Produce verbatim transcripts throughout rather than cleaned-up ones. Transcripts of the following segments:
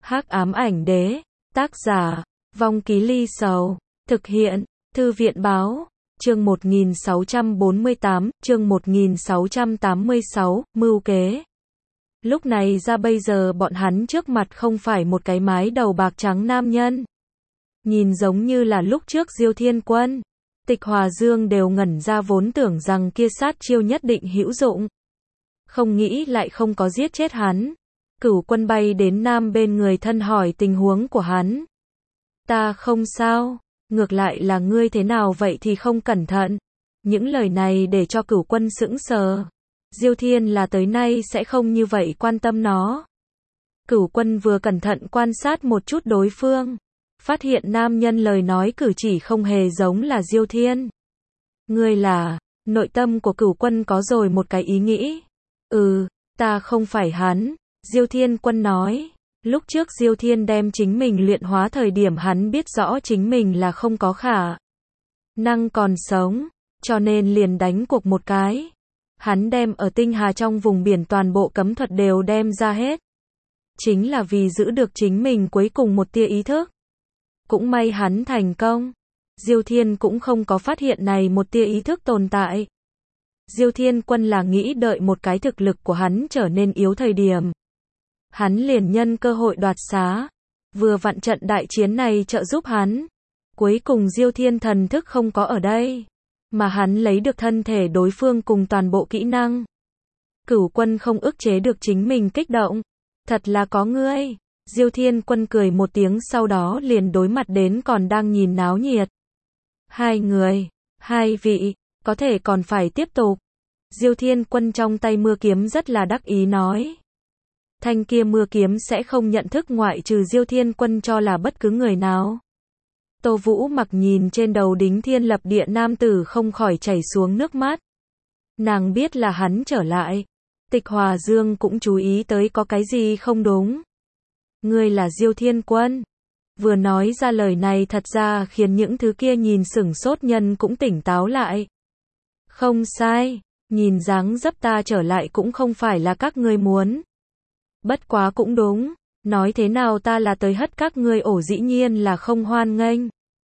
Hắc ám ảnh đế, tác giả, Vong Ký Ly Sầu, thực hiện, Thư viện báo, chương một nghìn sáu trăm bốn mươi tám, chương một nghìn sáu trăm tám mươi sáu, mưu kế. Lúc này ra bây giờ bọn hắn trước mặt không phải một cái mái đầu bạc trắng nam nhân. Nhìn giống như là lúc trước Diêu Thiên Quân, Tịch Hòa Dương đều ngẩn ra vốn tưởng rằng kia sát chiêu nhất định hữu dụng. Không nghĩ lại không có giết chết hắn. Cửu Quân bay đến nam bên người thân hỏi tình huống của hắn. Ta không sao, ngược lại là ngươi thế nào vậy thì không cẩn thận. Những lời này để cho Cửu Quân sững sờ. Diêu Thiên là tới nay sẽ không như vậy quan tâm nó. Cửu Quân vừa cẩn thận quan sát một chút đối phương, phát hiện nam nhân lời nói cử chỉ không hề giống là Diêu Thiên. Ngươi là, nội tâm của Cửu Quân có rồi một cái ý nghĩ. Ừ, ta không phải hắn, Diêu Thiên Quân nói. Lúc trước Diêu Thiên đem chính mình luyện hóa thời điểm hắn biết rõ chính mình là không có khả năng còn sống, cho nên liền đánh cuộc một cái. Hắn đem ở tinh hà trong vùng biển toàn bộ cấm thuật đều đem ra hết. Chính là vì giữ được chính mình cuối cùng một tia ý thức. Cũng may hắn thành công. Diêu Thiên cũng không có phát hiện này một tia ý thức tồn tại. Diêu Thiên Quân là nghĩ đợi một cái thực lực của hắn trở nên yếu thời điểm. Hắn liền nhân cơ hội đoạt xá. Vừa vặn trận đại chiến này trợ giúp hắn. Cuối cùng Diêu Thiên thần thức không có ở đây. Mà hắn lấy được thân thể đối phương cùng toàn bộ kỹ năng. Cửu Quân không ức chế được chính mình kích động. Thật là có ngươi. Diêu Thiên Quân cười một tiếng sau đó liền đối mặt đến còn đang nhìn náo nhiệt. Hai người, hai vị, có thể còn phải tiếp tục. Diêu Thiên Quân trong tay mưa kiếm rất là đắc ý nói. Thanh kia mưa kiếm sẽ không nhận thức ngoại trừ Diêu Thiên Quân cho là bất cứ người nào. Tô Vũ Mặc nhìn trên đầu đính thiên lập địa nam tử không khỏi chảy xuống nước mắt. Nàng biết là hắn trở lại. Tịch Hòa Dương cũng chú ý tới có cái gì không đúng. Ngươi là Diêu Thiên Quân. Vừa nói ra lời này thật ra khiến những thứ kia nhìn sửng sốt nhân cũng tỉnh táo lại. Không sai, nhìn dáng dấp ta trở lại cũng không phải là các ngươi muốn. Bất quá cũng đúng, nói thế nào ta là tới hất các ngươi ổ dĩ nhiên là không hoan nghênh.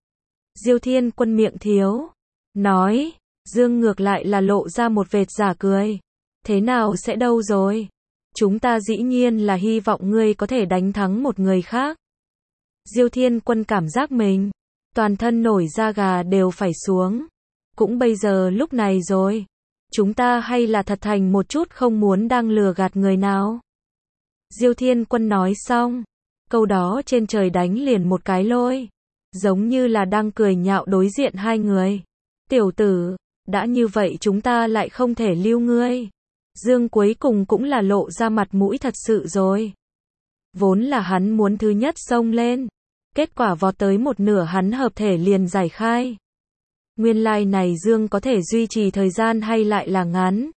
Diêu Thiên Quân miệng thiếu, nói, Dương ngược lại là lộ ra một vệt giả cười. Thế nào sẽ đâu rồi? Chúng ta dĩ nhiên là hy vọng ngươi có thể đánh thắng một người khác. Diêu Thiên Quân cảm giác mình, toàn thân nổi da gà đều phải xuống. Cũng bây giờ lúc này rồi. Chúng ta hay là thật thành một chút không muốn đang lừa gạt người nào. Diêu Thiên Quân nói xong. Câu đó trên trời đánh liền một cái lôi. Giống như là đang cười nhạo đối diện hai người. Tiểu tử, đã như vậy chúng ta lại không thể lưu ngươi. Dương cuối cùng cũng là lộ ra mặt mũi thật sự rồi. Vốn là hắn muốn thứ nhất xông lên. Kết quả vọt tới một nửa hắn hợp thể liền giải khai. Nguyên lai like này Dương có thể duy trì thời gian hay lại là ngắn.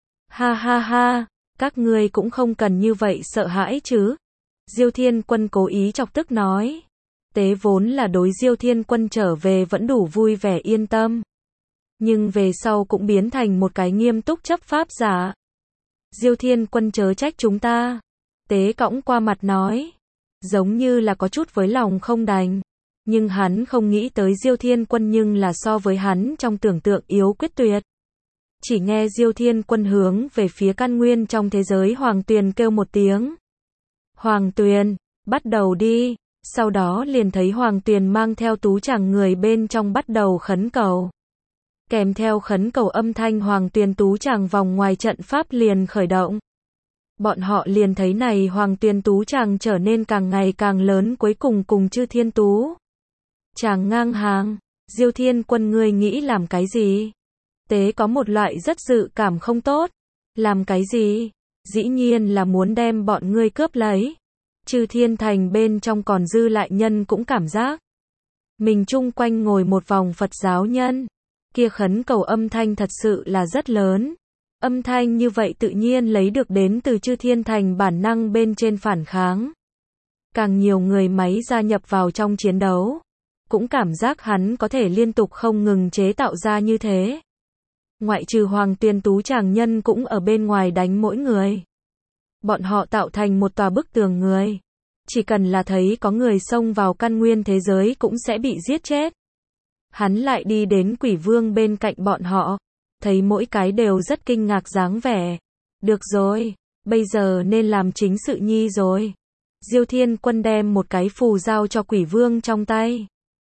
Ha ha ha, các ngươi cũng không cần như vậy sợ hãi chứ. Diêu Thiên Quân cố ý chọc tức nói. Tế vốn là đối Diêu Thiên Quân trở về vẫn đủ vui vẻ yên tâm. Nhưng về sau cũng biến thành một cái nghiêm túc chấp pháp giả. Diêu Thiên Quân chớ trách chúng ta. Tế cõng qua mặt nói. Giống như là có chút với lòng không đành. Nhưng hắn không nghĩ tới Diêu Thiên Quân nhưng là so với hắn trong tưởng tượng yếu quyết tuyệt. Chỉ nghe Diêu Thiên Quân hướng về phía căn nguyên trong thế giới Hoàng Tuyền kêu một tiếng. Hoàng Tuyền, bắt đầu đi. Sau đó liền thấy Hoàng Tuyền mang theo tú chàng người bên trong bắt đầu khấn cầu. Kèm theo khấn cầu âm thanh Hoàng Tuyền tú chàng vòng ngoài trận pháp liền khởi động. Bọn họ liền thấy này Hoàng Tuyền tú chàng trở nên càng ngày càng lớn cuối cùng cùng Chư Thiên tú chàng ngang hàng. Diêu Thiên Quân ngươi nghĩ làm cái gì? Tế có một loại rất dự cảm không tốt. Làm cái gì? Dĩ nhiên là muốn đem bọn ngươi cướp lấy. Chư Thiên Thành bên trong còn dư lại nhân cũng cảm giác. Mình chung quanh ngồi một vòng Phật giáo nhân. Kia khấn cầu âm thanh thật sự là rất lớn. Âm thanh như vậy tự nhiên lấy được đến từ Chư Thiên Thành bản năng bên trên phản kháng. Càng nhiều người máy gia nhập vào trong chiến đấu. Cũng cảm giác hắn có thể liên tục không ngừng chế tạo ra như thế. Ngoại trừ Hoàng Tuyền tú chàng nhân cũng ở bên ngoài đánh mỗi người. Bọn họ tạo thành một tòa bức tường người. Chỉ cần là thấy có người xông vào căn nguyên thế giới cũng sẽ bị giết chết. Hắn lại đi đến quỷ vương bên cạnh bọn họ. Thấy mỗi cái đều rất kinh ngạc dáng vẻ. Được rồi, bây giờ nên làm chính sự nhi rồi. Diêu Thiên Quân đem một cái phù giao cho quỷ vương trong tay.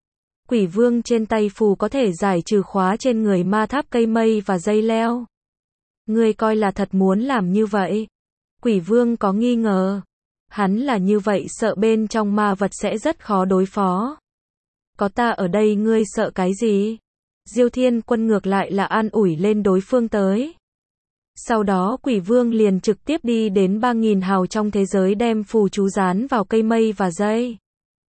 Quỷ vương trên tay phù có thể giải trừ khóa trên người ma tháp cây mây và dây leo. Ngươi coi là thật muốn làm như vậy? Quỷ vương có nghi ngờ. Hắn là như vậy sợ bên trong ma vật sẽ rất khó đối phó. Có ta ở đây ngươi sợ cái gì? Diêu Thiên Quân ngược lại là an ủi lên đối phương tới. Sau đó quỷ vương liền trực tiếp đi đến ba nghìn hào trong thế giới đem phù chú dán vào cây mây và dây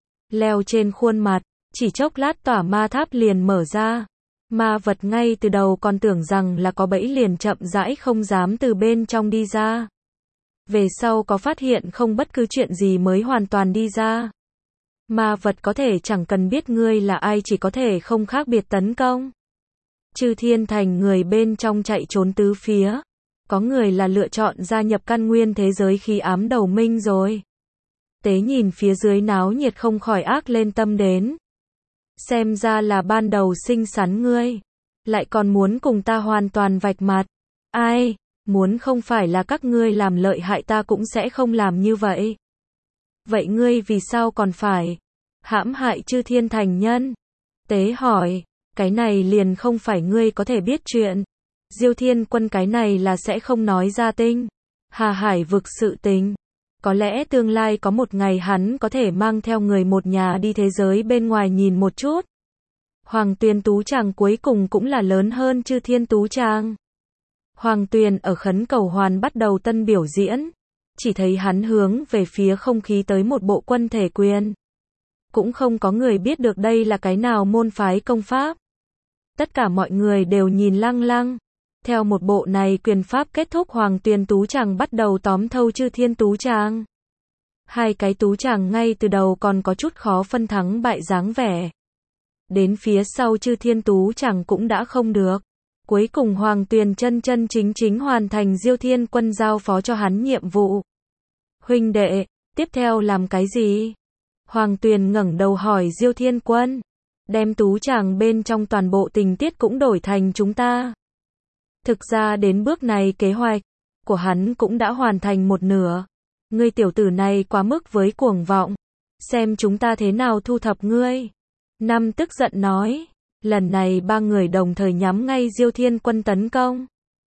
leo trên khuôn mặt. Chỉ chốc lát tỏa ma tháp liền mở ra. Ma vật ngay từ đầu còn tưởng rằng là có bẫy liền chậm rãi không dám từ bên trong đi ra. Về sau có phát hiện không bất cứ chuyện gì mới hoàn toàn đi ra. Ma vật có thể chẳng cần biết ngươi là ai, chỉ có thể không khác biệt tấn công. Chư thiên thành người bên trong chạy trốn tứ phía. Có người là lựa chọn gia nhập căn nguyên thế giới khi ám đầu minh rồi. Tế nhìn phía dưới náo nhiệt không khỏi ác lên tâm đến. Xem ra là ban đầu xinh xắn ngươi. Lại còn muốn cùng ta hoàn toàn vạch mặt. Ai, muốn không phải là các ngươi làm lợi hại ta cũng sẽ không làm như vậy. Vậy ngươi vì sao còn phải hãm hại chư thiên thành nhân? Tế hỏi, cái này liền không phải ngươi có thể biết chuyện. Diêu Thiên Quân cái này là sẽ không nói ra tinh Hà Hải vực sự tình. Có lẽ tương lai có một ngày hắn có thể mang theo người một nhà đi thế giới bên ngoài nhìn một chút. Hoàng Tuyền Tú Tràng cuối cùng cũng là lớn hơn chư thiên Tú Tràng. Hoàng Tuyền ở khấn cầu hoàn bắt đầu tân biểu diễn. Chỉ thấy hắn hướng về phía không khí tới một bộ quân thể quyền. Cũng không có người biết được đây là cái nào môn phái công pháp. Tất cả mọi người đều nhìn lăng lăng. Theo một bộ này quyền pháp kết thúc, Hoàng Tuyền Tú Tràng bắt đầu tóm thâu chư thiên Tú Tràng. Hai cái Tú Tràng ngay từ đầu còn có chút khó phân thắng bại dáng vẻ. Đến phía sau chư thiên Tú Tràng cũng đã không được. Cuối cùng Hoàng Tuyền chân chân chính chính hoàn thành Diêu Thiên Quân giao phó cho hắn nhiệm vụ. Huynh đệ, tiếp theo làm cái gì? Hoàng Tuyền ngẩng đầu hỏi Diêu Thiên Quân. Đem Tú Tràng bên trong toàn bộ tình tiết cũng đổi thành chúng ta. Thực ra đến bước này kế hoạch của hắn cũng đã hoàn thành một nửa. Ngươi tiểu tử này quá mức với cuồng vọng. Xem chúng ta thế nào thu thập ngươi. Năm tức giận nói. Lần này ba người đồng thời nhắm ngay Diêu Thiên Quân tấn công.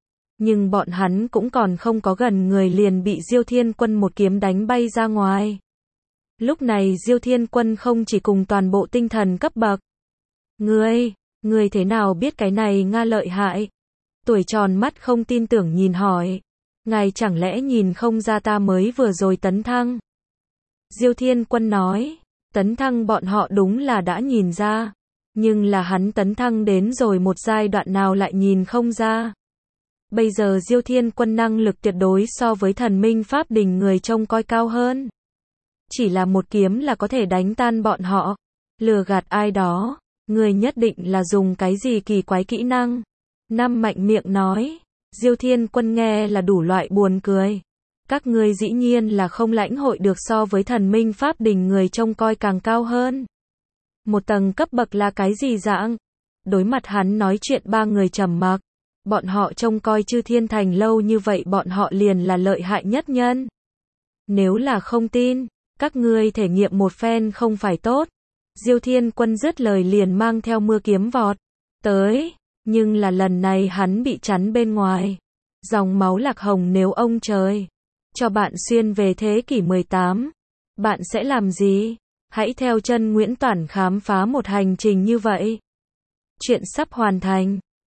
Nhưng bọn hắn cũng còn không có gần người liền bị Diêu Thiên Quân một kiếm đánh bay ra ngoài. Lúc này Diêu Thiên Quân không chỉ cùng toàn bộ tinh thần cấp bậc. Ngươi, ngươi thế nào biết cái này Nga lợi hại? Tuổi tròn mắt không tin tưởng nhìn hỏi. Ngài chẳng lẽ nhìn không ra ta mới vừa rồi tấn thăng? Diêu Thiên Quân nói. Tấn thăng bọn họ đúng là đã nhìn ra. Nhưng là hắn tấn thăng đến rồi một giai đoạn nào lại nhìn không ra. Bây giờ Diêu Thiên Quân năng lực tuyệt đối so với thần minh Pháp Đình người trông coi cao hơn. Chỉ là một kiếm là có thể đánh tan bọn họ. Lừa gạt ai đó. Người nhất định là dùng cái gì kỳ quái kỹ năng. Năm mạnh miệng nói. Diêu Thiên Quân nghe là đủ loại buồn cười. Các ngươi dĩ nhiên là không lãnh hội được so với thần minh Pháp Đình người trông coi càng cao hơn. Một tầng cấp bậc là cái gì dạng? Đối mặt hắn nói chuyện ba người trầm mặc. Bọn họ trông coi chư thiên thành lâu như vậy bọn họ liền là lợi hại nhất nhân. Nếu là không tin, các ngươi thể nghiệm một phen không phải tốt. Diêu Thiên Quân dứt lời liền mang theo mưa kiếm vọt tới. Nhưng là lần này hắn bị chắn bên ngoài. Dòng máu lạc hồng nếu ông trời cho bạn xuyên về thế kỷ mười tám. Bạn sẽ làm gì? Hãy theo chân Nguyễn Toản khám phá một hành trình như vậy. Chuyện sắp hoàn thành.